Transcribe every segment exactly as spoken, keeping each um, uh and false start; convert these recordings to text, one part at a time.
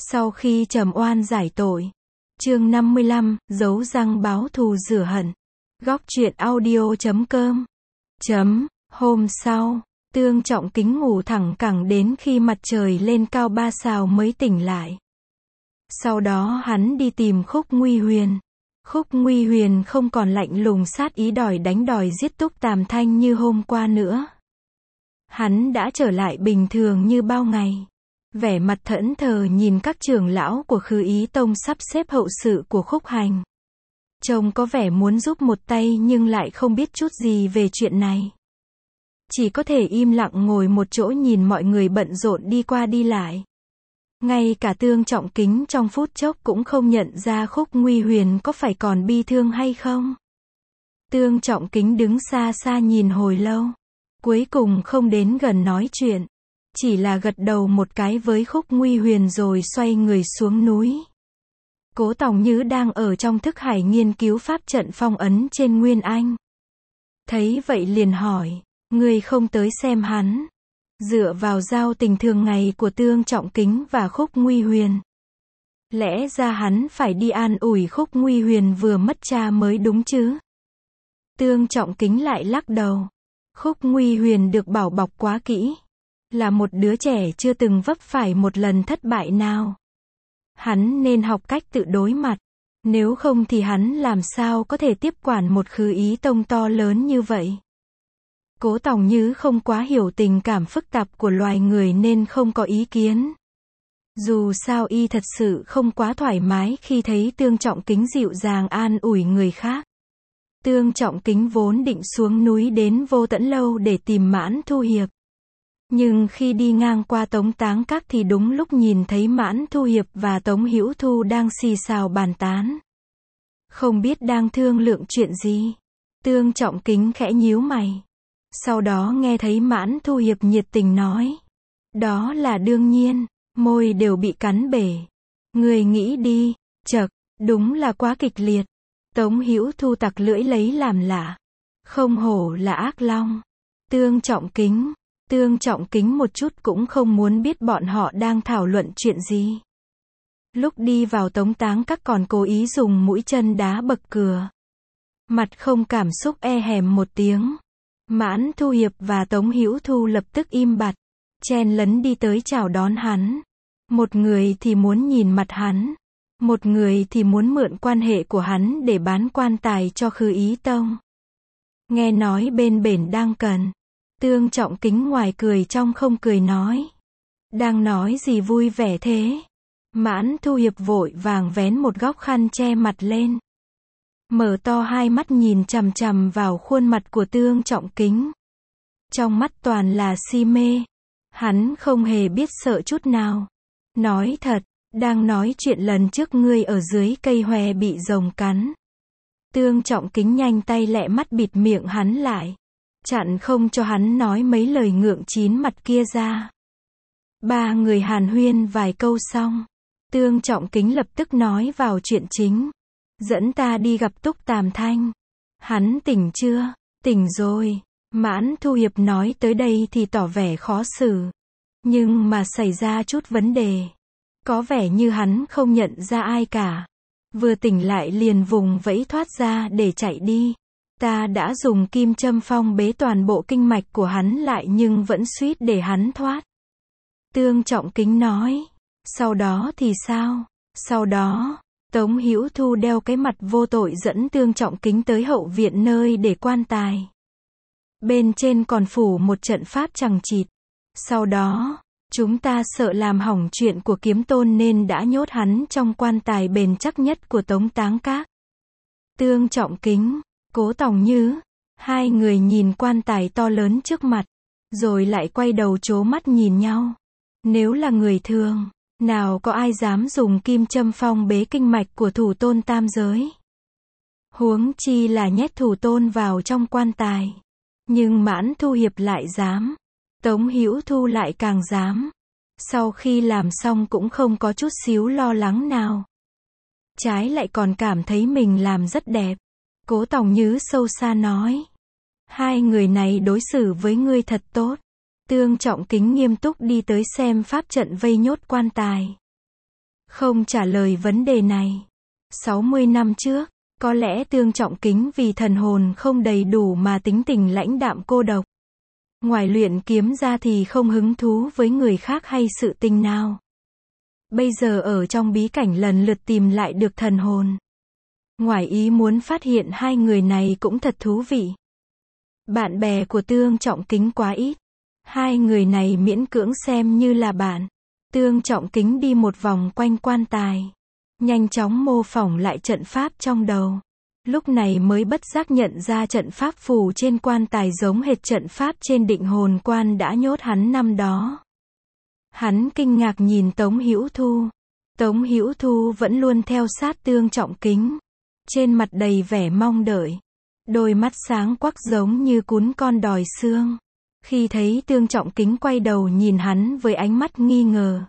Sau khi trầm oan giải tội. Chương năm mươi lăm, giấu răng báo thù rửa hận. Góc truyện audio chấm com. Chấm, hôm sau, Tương Trọng Kính ngủ thẳng cẳng đến khi mặt trời lên cao ba sao mới tỉnh lại. Sau đó hắn đi tìm Khúc Nguy Huyền. Khúc Nguy Huyền không còn lạnh lùng sát ý đòi đánh đòi giết Túc Tàm Thanh như hôm qua nữa. Hắn đã trở lại bình thường như bao ngày. Vẻ mặt thẫn thờ nhìn các trưởng lão của Khứ Ý Tông sắp xếp hậu sự của Khúc Hành. Trông có vẻ muốn giúp một tay nhưng lại không biết chút gì về chuyện này. Chỉ có thể im lặng ngồi một chỗ nhìn mọi người bận rộn đi qua đi lại. Ngay cả Tương Trọng Kính trong phút chốc cũng không nhận ra Khúc Nguy Huyền có phải còn bi thương hay không. Tương Trọng Kính đứng xa xa nhìn hồi lâu. Cuối cùng không đến gần nói chuyện. Chỉ là gật đầu một cái với Khúc Nguy Huyền rồi xoay người xuống núi. Cố Tòng Như đang ở trong thức hải nghiên cứu pháp trận phong ấn trên Nguyên Anh. Thấy vậy liền hỏi, ngươi không tới xem hắn. Dựa vào giao tình thường ngày của Tương Trọng Kính và Khúc Nguy Huyền. Lẽ ra hắn phải đi an ủi Khúc Nguy Huyền vừa mất cha mới đúng chứ. Tương Trọng Kính lại lắc đầu. Khúc Nguy Huyền được bảo bọc quá kỹ. Là một đứa trẻ chưa từng vấp phải một lần thất bại nào. Hắn nên học cách tự đối mặt. Nếu không thì hắn làm sao có thể tiếp quản một Khứ Ý Tông to lớn như vậy. Cố Tòng Như không quá hiểu tình cảm phức tạp của loài người nên không có ý kiến. Dù sao y thật sự không quá thoải mái khi thấy Tương Trọng Kính dịu dàng an ủi người khác. Tương Trọng Kính vốn định xuống núi đến Vô Tẫn Lâu để tìm Mãn Thu Hiệp. Nhưng khi đi ngang qua Tống Táng Các thì đúng lúc nhìn thấy Mãn Thu Hiệp và Tống Hữu Thu đang xì xào bàn tán. Không biết đang thương lượng chuyện gì. Tương Trọng Kính khẽ nhíu mày. Sau đó nghe thấy Mãn Thu Hiệp nhiệt tình nói. Đó là đương nhiên, môi đều bị cắn bể. Người nghĩ đi, chậc, đúng là quá kịch liệt. Tống Hữu Thu tặc lưỡi lấy làm lạ. Không hổ là ác long. Tương Trọng Kính. Tương Trọng Kính một chút cũng không muốn biết bọn họ đang thảo luận chuyện gì. Lúc đi vào Tống Táng Các còn cố ý dùng mũi chân đá bậc cửa. Mặt không cảm xúc e hèm một tiếng. Mãn Thu Hiệp và Tống Hữu Thu lập tức im bặt. Chen lấn đi tới chào đón hắn. Một người thì muốn nhìn mặt hắn. Một người thì muốn mượn quan hệ của hắn để bán quan tài cho Khứ Ý Tông. Nghe nói bên bển đang cần. Tương Trọng Kính ngoài cười trong không cười nói. Đang nói gì vui vẻ thế? Mãn Thu Hiệp vội vàng vén một góc khăn che mặt lên. Mở to hai mắt nhìn chằm chằm vào khuôn mặt của Tương Trọng Kính. Trong mắt toàn là si mê. Hắn không hề biết sợ chút nào. Nói thật, đang nói chuyện lần trước ngươi ở dưới cây hòe bị rồng cắn. Tương Trọng Kính nhanh tay lẹ mắt bịt miệng hắn lại. Chặn không cho hắn nói mấy lời ngượng chín mặt kia ra. Ba người hàn huyên vài câu xong. Tương Trọng Kính lập tức nói vào chuyện chính. Dẫn ta đi gặp Túc Tàm Thanh. Hắn tỉnh chưa? Tỉnh rồi. Mãn Thu Hiệp nói tới đây thì tỏ vẻ khó xử. Nhưng mà xảy ra chút vấn đề. Có vẻ như hắn không nhận ra ai cả. Vừa tỉnh lại liền vùng vẫy thoát ra để chạy đi. Ta đã dùng kim châm phong bế toàn bộ kinh mạch của hắn lại nhưng vẫn suýt để hắn thoát. Tương Trọng Kính nói. Sau đó thì sao? Sau đó, Tống Hữu Thu đeo cái mặt vô tội dẫn Tương Trọng Kính tới hậu viện nơi để quan tài. Bên trên còn phủ một trận pháp chằng chịt. Sau đó, chúng ta sợ làm hỏng chuyện của Kiếm Tôn nên đã nhốt hắn trong quan tài bền chắc nhất của Tống Táng Các. Tương Trọng Kính, Cố Tòng Như, hai người nhìn quan tài to lớn trước mặt, rồi lại quay đầu trố mắt nhìn nhau. Nếu là người thường, nào có ai dám dùng kim châm phong bế kinh mạch của thủ tôn tam giới. Huống chi là nhét thủ tôn vào trong quan tài. Nhưng Mãn Thu Hiệp lại dám. Tống Hữu Thu lại càng dám. Sau khi làm xong cũng không có chút xíu lo lắng nào. Trái lại còn cảm thấy mình làm rất đẹp. Cố Tòng Như sâu xa nói. Hai người này đối xử với ngươi thật tốt. Tương Trọng Kính nghiêm túc đi tới xem pháp trận vây nhốt quan tài. không trả lời vấn đề này. sáu mươi năm trước, có lẽ Tương Trọng Kính vì thần hồn không đầy đủ mà tính tình lãnh đạm cô độc. Ngoài luyện kiếm ra thì không hứng thú với người khác hay sự tình nào. Bây giờ ở trong bí cảnh lần lượt tìm lại được thần hồn. Ngoài ý muốn phát hiện hai người này cũng thật thú vị. Bạn bè của Tương Trọng Kính quá ít. Hai người này miễn cưỡng xem như là bạn. Tương Trọng Kính đi một vòng quanh quan tài. Nhanh chóng mô phỏng lại trận pháp trong đầu. Lúc này mới bất giác nhận ra trận pháp phù trên quan tài giống hệt trận pháp trên định hồn quan đã nhốt hắn năm đó. Hắn kinh ngạc nhìn Tống Hữu Thu. Tống Hữu Thu vẫn luôn theo sát Tương Trọng Kính. Trên mặt đầy vẻ mong đợi. Đôi mắt sáng quắc giống như cún con đòi xương. Khi thấy Tương Trọng Kính quay đầu nhìn hắn với ánh mắt nghi ngờ.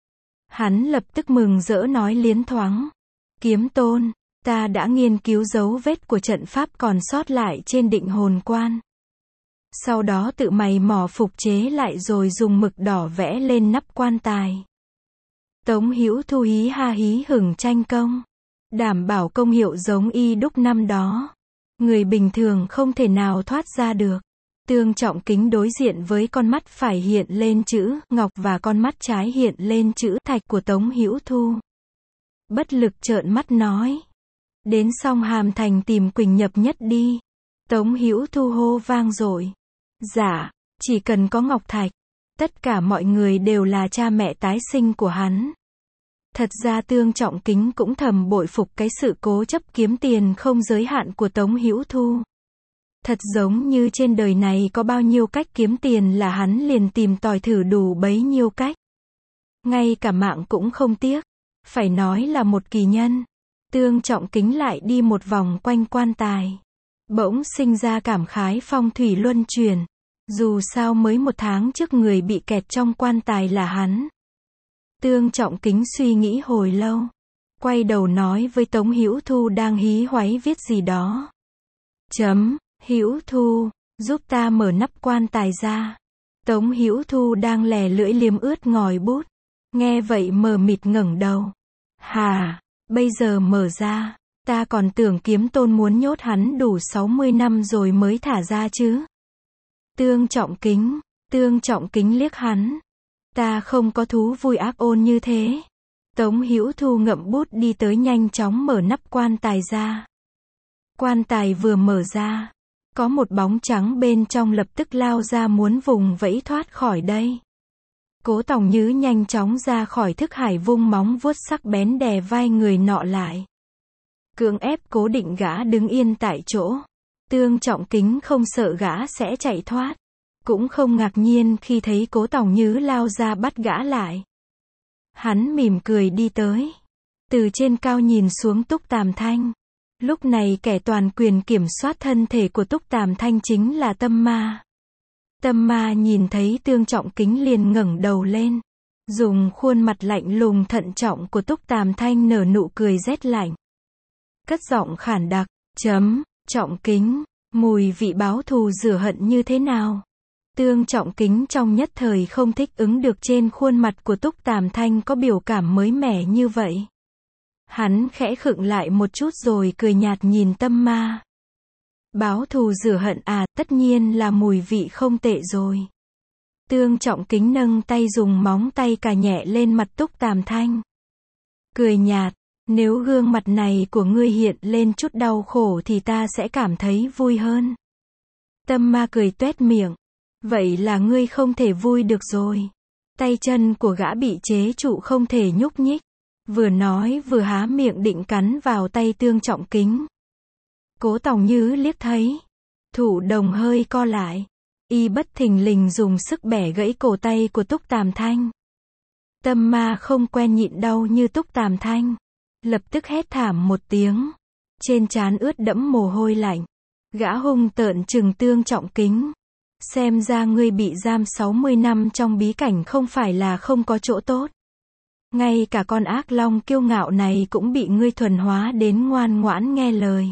Hắn lập tức mừng rỡ nói liến thoáng. Kiếm tôn, ta đã nghiên cứu dấu vết của trận pháp còn sót lại trên định hồn quan. Sau đó tự mày mò phục chế lại rồi dùng mực đỏ vẽ lên nắp quan tài. Tống Hữu Thu hí ha hí hửng tranh công. Đảm bảo công hiệu giống y đúc năm đó. Người bình thường không thể nào thoát ra được. Tương Trọng Kính đối diện với con mắt phải hiện lên chữ ngọc và con mắt trái hiện lên chữ thạch của Tống Hữu Thu. Bất lực trợn mắt nói. Đến Song Hàm Thành tìm Quỳnh Nhập Nhất đi. Tống Hữu Thu hô vang dội. Dạ, chỉ cần có ngọc thạch. Tất cả mọi người đều là cha mẹ tái sinh của hắn. Thật ra Tương Trọng Kính cũng thầm bội phục cái sự cố chấp kiếm tiền không giới hạn của Tống Hữu Thu. Thật giống như trên đời này có bao nhiêu cách kiếm tiền là hắn liền tìm tòi thử đủ bấy nhiêu cách. Ngay cả mạng cũng không tiếc. Phải nói là một kỳ nhân. Tương Trọng Kính lại đi một vòng quanh quan tài. Bỗng sinh ra cảm khái phong thủy luân chuyển. Dù sao mới một tháng trước người bị kẹt trong quan tài là hắn. Tương Trọng Kính suy nghĩ hồi lâu. Quay đầu nói với Tống Hữu Thu đang hí hoáy viết gì đó. Chấm, Hữu Thu, giúp ta mở nắp quan tài ra. Tống Hữu Thu đang lè lưỡi liếm ướt ngòi bút. Nghe vậy mờ mịt ngẩng đầu. Hà, bây giờ mở ra. Ta còn tưởng kiếm tôn muốn nhốt hắn đủ sáu mươi năm rồi mới thả ra chứ. Tương Trọng Kính, Tương Trọng Kính liếc hắn. Ta không có thú vui ác ôn như thế. Tống Hữu Thu ngậm bút đi tới nhanh chóng mở nắp quan tài ra. Quan tài vừa mở ra. Có một bóng trắng bên trong lập tức lao ra muốn vùng vẫy thoát khỏi đây. Cố Tòng Nhứ nhanh chóng ra khỏi thức hải vung móng vuốt sắc bén đè vai người nọ lại. Cưỡng ép cố định gã đứng yên tại chỗ. Tương Trọng Kính không sợ gã sẽ chạy thoát. Cũng không ngạc nhiên khi thấy Cố Tòng Nhứ lao ra bắt gã lại. Hắn mỉm cười đi tới. Từ trên cao nhìn xuống Túc Tàm Thanh. Lúc này kẻ toàn quyền kiểm soát thân thể của Túc Tàm Thanh chính là Tâm Ma. Tâm Ma nhìn thấy Tương Trọng Kính liền ngẩng đầu lên. Dùng khuôn mặt lạnh lùng thận trọng của Túc Tàm Thanh nở nụ cười rét lạnh. Cất giọng khản đặc, chấm, Trọng Kính, mùi vị báo thù rửa hận như thế nào? Tương Trọng Kính trong nhất thời không thích ứng được trên khuôn mặt của Túc Tàm Thanh có biểu cảm mới mẻ như vậy. Hắn khẽ khựng lại một chút rồi cười nhạt nhìn Tâm Ma. Báo thù rửa hận à, tất nhiên là mùi vị không tệ rồi. Tương Trọng Kính nâng tay dùng móng tay cà nhẹ lên mặt Túc Tàm Thanh. Cười nhạt, nếu gương mặt này của ngươi hiện lên chút đau khổ thì ta sẽ cảm thấy vui hơn. Tâm Ma cười tuét miệng. Vậy là ngươi không thể vui được rồi. Tay chân của gã bị chế trụ không thể nhúc nhích. Vừa nói vừa há miệng định cắn vào tay Tương Trọng Kính. Cố Tòng Nhứ liếc thấy. Thủ đồng hơi co lại. Y bất thình lình dùng sức bẻ gãy cổ tay của Túc Tàm Thanh. Tâm Ma không quen nhịn đau như Túc Tàm Thanh. Lập tức hét thảm một tiếng. Trên trán ướt đẫm mồ hôi lạnh. Gã hung tợn trừng Tương Trọng Kính. Xem ra ngươi bị giam sáu mươi năm trong bí cảnh không phải là không có chỗ tốt. Ngay cả con ác long kiêu ngạo này cũng bị ngươi thuần hóa đến ngoan ngoãn nghe lời.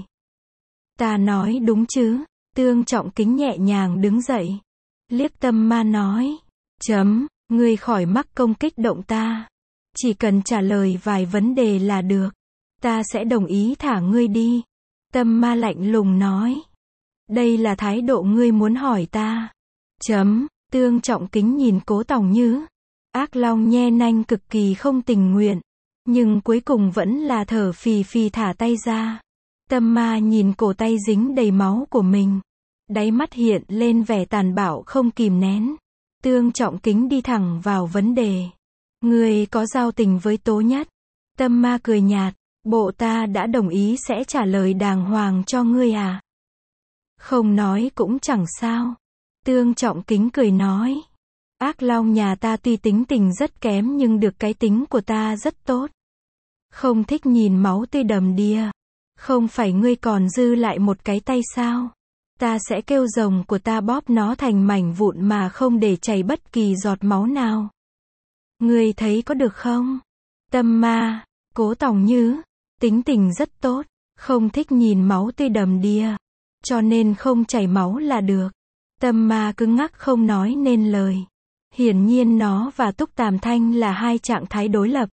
Ta nói đúng chứ? Tương Trọng Kính nhẹ nhàng đứng dậy. Liếc Tâm Ma nói. Chấm, ngươi khỏi mắc công kích động ta. Chỉ cần trả lời vài vấn đề là được. Ta sẽ đồng ý thả ngươi đi. Tâm ma lạnh lùng nói. Đây là thái độ ngươi muốn hỏi ta. Chấm, Tương Trọng Kính nhìn Cố Tòng Như. Ác Long nhe nanh cực kỳ không tình nguyện. Nhưng cuối cùng vẫn là thở phì phì thả tay ra. Tâm ma nhìn cổ tay dính đầy máu của mình. Đáy mắt hiện lên vẻ tàn bạo không kìm nén. Tương Trọng Kính đi thẳng vào vấn đề. Ngươi có giao tình với Tố Nhất? Tâm ma cười nhạt. Bộ ta đã đồng ý sẽ trả lời đàng hoàng cho ngươi à? Không nói cũng chẳng sao. Tương Trọng Kính cười nói. Ác Long nhà ta tuy tính tình rất kém nhưng được cái tính của ta rất tốt. Không thích nhìn máu tươi đầm đìa. Không phải ngươi còn dư lại một cái tay sao? Ta sẽ kêu rồng của ta bóp nó thành mảnh vụn mà không để chảy bất kỳ giọt máu nào. Ngươi thấy có được không? Tâm ma, Cố Tòng Như, tính tình rất tốt, không thích nhìn máu tươi đầm đìa, cho nên không chảy máu là được. Tâm ma cứng ngắc không nói nên lời. Hiển nhiên nó và Túc Tàm Thanh là hai trạng thái đối lập.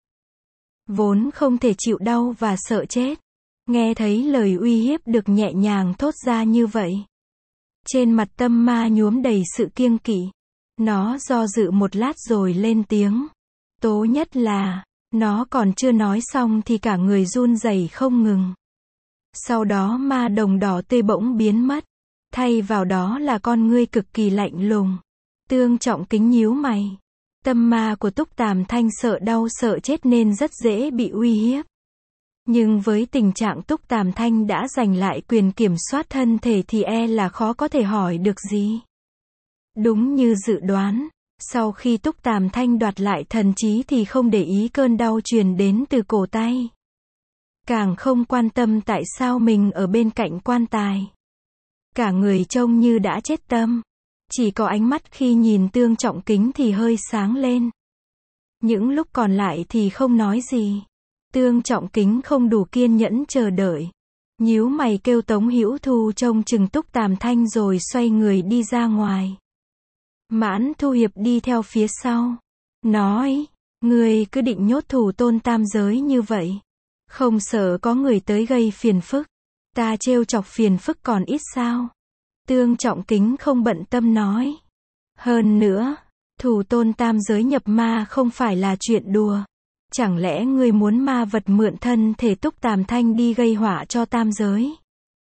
Vốn không thể chịu đau và sợ chết. Nghe thấy lời uy hiếp được nhẹ nhàng thốt ra như vậy. Trên mặt tâm ma nhuốm đầy sự kiêng kỵ. Nó do dự một lát rồi lên tiếng. Tố Nhất là, nó còn chưa nói xong thì cả người run rẩy không ngừng. Sau đó ma đồng đỏ tươi bỗng biến mất. Thay vào đó là con ngươi cực kỳ lạnh lùng. Tương Trọng Kính nhíu mày. Tâm ma của Túc Tàm Thanh sợ đau sợ chết nên rất dễ bị uy hiếp. Nhưng với tình trạng Túc Tàm Thanh đã giành lại quyền kiểm soát thân thể thì e là khó có thể hỏi được gì. Đúng như dự đoán, sau khi Túc Tàm Thanh đoạt lại thần trí thì không để ý cơn đau truyền đến từ cổ tay. Càng không quan tâm tại sao mình ở bên cạnh quan tài. Cả người trông như đã chết tâm. Chỉ có ánh mắt khi nhìn Tương Trọng Kính thì hơi sáng lên. Những lúc còn lại thì không nói gì. Tương Trọng Kính không đủ kiên nhẫn chờ đợi. Nhíu mày kêu Tống Hữu Thu trông chừng Túc Tàm Thanh rồi xoay người đi ra ngoài. Mãn Thu Hiệp đi theo phía sau. Nói, ngươi cứ định nhốt thủ tôn tam giới như vậy. Không sợ có người tới gây phiền phức. Ta trêu chọc phiền phức còn ít sao? Tương Trọng Kính không bận tâm nói. Hơn nữa, thủ tôn tam giới nhập ma không phải là chuyện đùa. Chẳng lẽ ngươi muốn ma vật mượn thân thể Túc Tàm Thanh đi gây họa cho tam giới?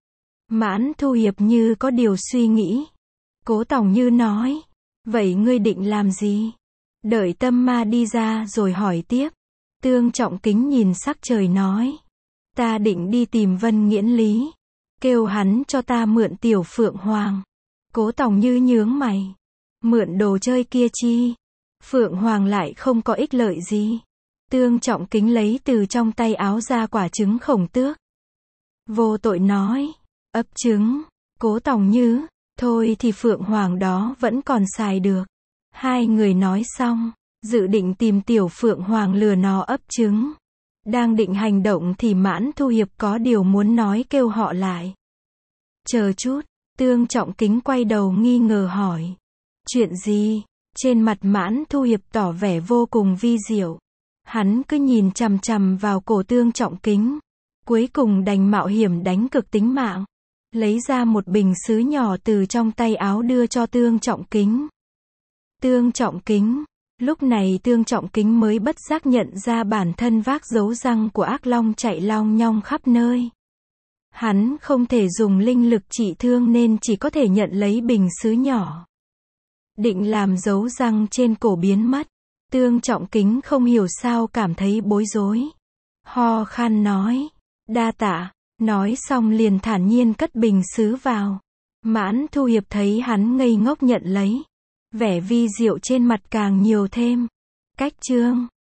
Mãn Thu Hiệp như có điều suy nghĩ. Cố Tòng Như nói. Vậy ngươi định làm gì? Đợi tâm ma đi ra rồi hỏi tiếp. Tương Trọng Kính nhìn sắc trời nói. Ta định đi tìm Vân Nghiễn Lý. Kêu hắn cho ta mượn tiểu Phượng Hoàng. Cố Tòng Như nhướng mày. Mượn đồ chơi kia chi? Phượng Hoàng lại không có ích lợi gì. Tương Trọng Kính lấy từ trong tay áo ra quả trứng khổng tước. Vô tội nói. Ấp trứng. Cố Tòng Như. Thôi thì Phượng Hoàng đó vẫn còn xài được. Hai người nói xong. Dự định tìm tiểu Phượng Hoàng lừa nó ấp trứng. Đang định hành động thì Mãn Thu Hiệp có điều muốn nói kêu họ lại. Chờ chút. Tương Trọng Kính quay đầu nghi ngờ hỏi. Chuyện gì? Trên mặt Mãn Thu Hiệp tỏ vẻ vô cùng vi diệu. Hắn cứ nhìn chằm chằm vào cổ Tương Trọng Kính. Cuối cùng đành mạo hiểm đánh cược tính mạng. Lấy ra một bình sứ nhỏ từ trong tay áo đưa cho Tương Trọng Kính. Tương Trọng Kính. Lúc này Tương Trọng Kính mới bất giác nhận ra bản thân vác dấu răng của ác long chạy long nhong khắp nơi. Hắn không thể dùng linh lực trị thương nên chỉ có thể nhận lấy bình sứ nhỏ. Định làm dấu răng trên cổ biến mất. Tương Trọng Kính không hiểu sao cảm thấy bối rối. Ho khan nói. Đa tạ. Nói xong liền thản nhiên cất bình sứ vào. Mãn Thu Hiệp thấy hắn ngây ngốc nhận lấy. Vẻ vi diệu trên mặt càng nhiều thêm. Cách chương